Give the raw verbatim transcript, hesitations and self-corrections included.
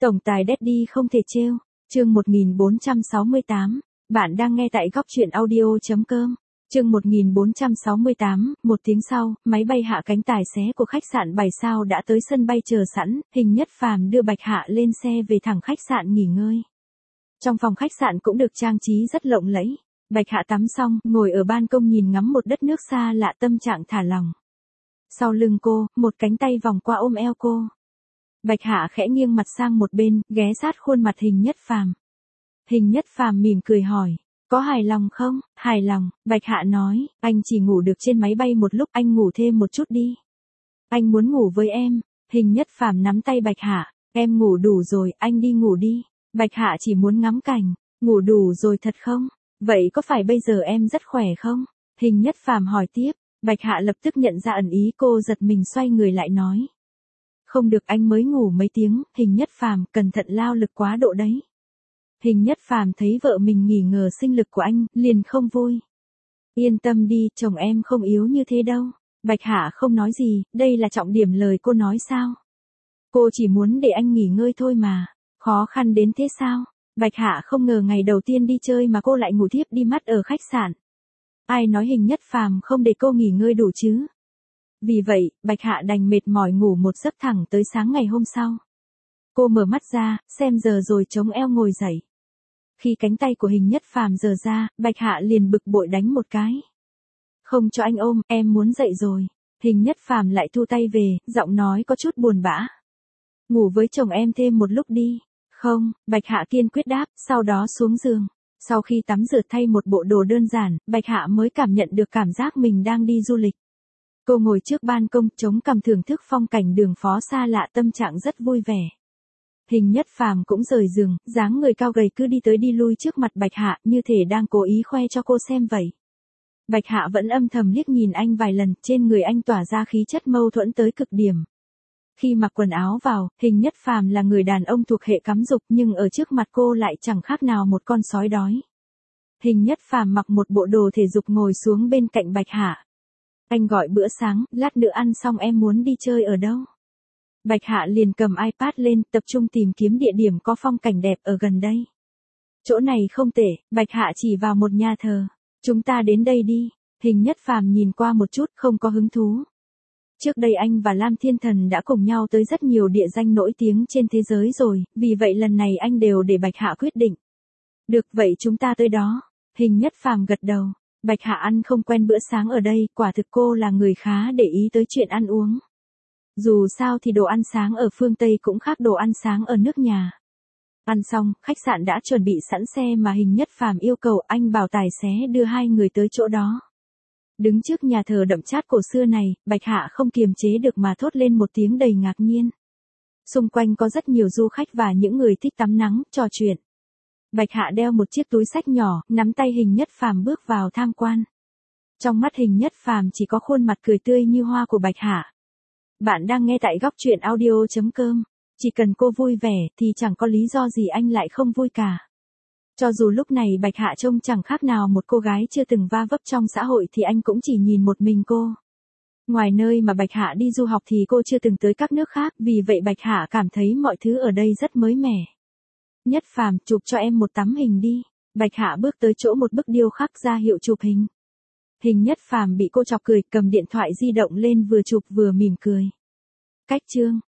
Tổng tài Daddy không thể trêu, chương một nghìn bốn trăm sáu mươi tám, bạn đang nghe tại góc truyện audio.com. Chương một nghìn bốn trăm sáu mươi tám, một tiếng sau, máy bay hạ cánh tài xế của khách sạn bảy sao đã tới sân bay chờ sẵn, Hình Nhất Phàm đưa Bạch Hạ lên xe về thẳng khách sạn nghỉ ngơi. Trong phòng khách sạn cũng được trang trí rất lộng lẫy. Bạch Hạ tắm xong, ngồi ở ban công nhìn ngắm một đất nước xa lạ, tâm trạng thả lỏng. Sau lưng cô, một cánh tay vòng qua ôm eo cô. Bạch Hạ khẽ nghiêng mặt sang một bên, ghé sát khuôn mặt Hình Nhất Phàm. Hình Nhất Phàm mỉm cười hỏi, có hài lòng không? Hài lòng, Bạch Hạ nói, anh chỉ ngủ được trên máy bay một lúc, anh ngủ thêm một chút đi. Anh muốn ngủ với em. Hình Nhất Phàm nắm tay Bạch Hạ, em ngủ đủ rồi, anh đi ngủ đi. Bạch Hạ chỉ muốn ngắm cảnh, ngủ đủ rồi thật không? Vậy có phải bây giờ em rất khỏe không? Hình Nhất Phàm hỏi tiếp. Bạch Hạ lập tức nhận ra ẩn ý cô, giật mình xoay người lại nói. Không được, anh mới ngủ mấy tiếng. Hình Nhất Phàm, cẩn thận lao lực quá độ đấy. Hình Nhất Phàm thấy vợ mình nghi ngờ sinh lực của anh, liền không vui. Yên tâm đi, chồng em không yếu như thế đâu. Bạch Hạ không nói gì, đây là trọng điểm lời cô nói sao? Cô chỉ muốn để anh nghỉ ngơi thôi mà. Khó khăn đến thế sao? Bạch Hạ không ngờ ngày đầu tiên đi chơi mà cô lại ngủ thiếp đi mất ở khách sạn. Ai nói Hình Nhất Phàm không để cô nghỉ ngơi đủ chứ? Vì vậy, Bạch Hạ đành mệt mỏi ngủ một giấc thẳng tới sáng ngày hôm sau. Cô mở mắt ra, xem giờ rồi chống eo ngồi dậy. Khi cánh tay của Hình Nhất Phàm giở ra, Bạch Hạ liền bực bội đánh một cái. Không cho anh ôm, em muốn dậy rồi. Hình Nhất Phàm lại thu tay về, giọng nói có chút buồn bã. Ngủ với chồng em thêm một lúc đi. Không, Bạch Hạ kiên quyết đáp, sau đó xuống giường. Sau khi tắm rửa thay một bộ đồ đơn giản, Bạch Hạ mới cảm nhận được cảm giác mình đang đi du lịch. Cô ngồi trước ban công, chống cằm thưởng thức phong cảnh đường phố xa lạ, tâm trạng rất vui vẻ. Hình Nhất Phàm cũng rời giường, dáng người cao gầy cứ đi tới đi lui trước mặt Bạch Hạ, như thể đang cố ý khoe cho cô xem vậy. Bạch Hạ vẫn âm thầm liếc nhìn anh vài lần, trên người anh tỏa ra khí chất mâu thuẫn tới cực điểm. Khi mặc quần áo vào, Hình Nhất Phàm là người đàn ông thuộc hệ cắm dục, nhưng ở trước mặt cô lại chẳng khác nào một con sói đói. Hình Nhất Phàm mặc một bộ đồ thể dục ngồi xuống bên cạnh Bạch Hạ. Anh gọi bữa sáng, lát nữa ăn xong em muốn đi chơi ở đâu? Bạch Hạ liền cầm iPad lên, tập trung tìm kiếm địa điểm có phong cảnh đẹp ở gần đây. Chỗ này không tệ, Bạch Hạ chỉ vào một nhà thờ. Chúng ta đến đây đi. Hình Nhất Phàm nhìn qua một chút, không có hứng thú. Trước đây anh và Lam Thiên Thần đã cùng nhau tới rất nhiều địa danh nổi tiếng trên thế giới rồi, vì vậy lần này anh đều để Bạch Hạ quyết định. Được, vậy chúng ta tới đó. Hình Nhất Phàm gật đầu. Bạch Hạ ăn không quen bữa sáng ở đây, quả thực cô là người khá để ý tới chuyện ăn uống. Dù sao thì đồ ăn sáng ở phương Tây cũng khác đồ ăn sáng ở nước nhà. Ăn xong, khách sạn đã chuẩn bị sẵn xe mà Hình Nhất Phàm yêu cầu, anh bảo tài xế đưa hai người tới chỗ đó. Đứng trước nhà thờ đậm chát cổ xưa này, Bạch Hạ không kiềm chế được mà thốt lên một tiếng đầy ngạc nhiên. Xung quanh có rất nhiều du khách và những người thích tắm nắng, trò chuyện. Bạch Hạ đeo một chiếc túi xách nhỏ, nắm tay Hình Nhất Phàm bước vào tham quan. Trong mắt Hình Nhất Phàm chỉ có khuôn mặt cười tươi như hoa của Bạch Hạ. Bạn đang nghe tại góc truyện audio.com. Chỉ cần cô vui vẻ thì chẳng có lý do gì anh lại không vui cả. Cho dù lúc này Bạch Hạ trông chẳng khác nào một cô gái chưa từng va vấp trong xã hội thì anh cũng chỉ nhìn một mình cô. Ngoài nơi mà Bạch Hạ đi du học thì cô chưa từng tới các nước khác, vì vậy Bạch Hạ cảm thấy mọi thứ ở đây rất mới mẻ. Nhất Phàm, chụp cho em một tấm hình đi. Bạch Hạ bước tới chỗ một bức điêu khắc ra hiệu chụp hình. Hình Nhất Phàm bị cô chọc cười, cầm điện thoại di động lên vừa chụp vừa mỉm cười. Cách chương